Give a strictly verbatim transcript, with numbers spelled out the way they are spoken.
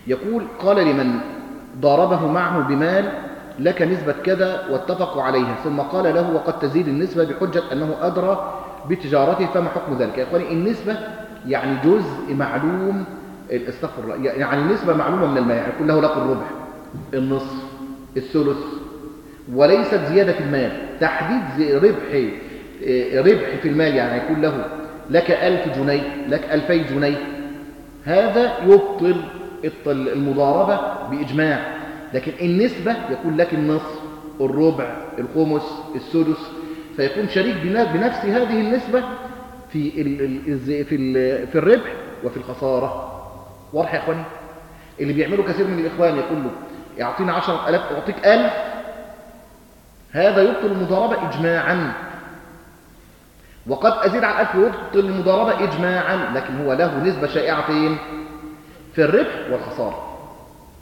يقول قال لمن ضاربه معه بمال لك نسبة كذا واتفقوا عليها، ثم قال له وقد تزيد النسبة بحجة أنه أدرى بتجارته، فما حكم ذلك؟ يا إخواني النسبة يعني جزء معلوم، استغفر الله، يعني نسبة معلومة من المال، يعني يكون له لك الربع، النصف، الثلث، وليست زيادة المال. تحديد ربح ربح في المال يعني يكون له لك ألف جنيه، لك ألفي جنيه، هذا يبطل المضاربة بإجماع. لكن النسبة يكون لك النصف، الربع، الخمس، السدس، فيكون شريك بنفس هذه النسبة في في في الربح وفي الخسارة. واضح يا اخواني؟ اللي بيعملوا كثير من الاخوان يقول له يعطينا عشرة آلاف اعطيك ألف، هذا يبطل المضاربة اجماعا. وقد ازيد على ألف يبطل المضاربة اجماعا، لكن هو له نسبة شائعة فين؟ في الربح والخسارة.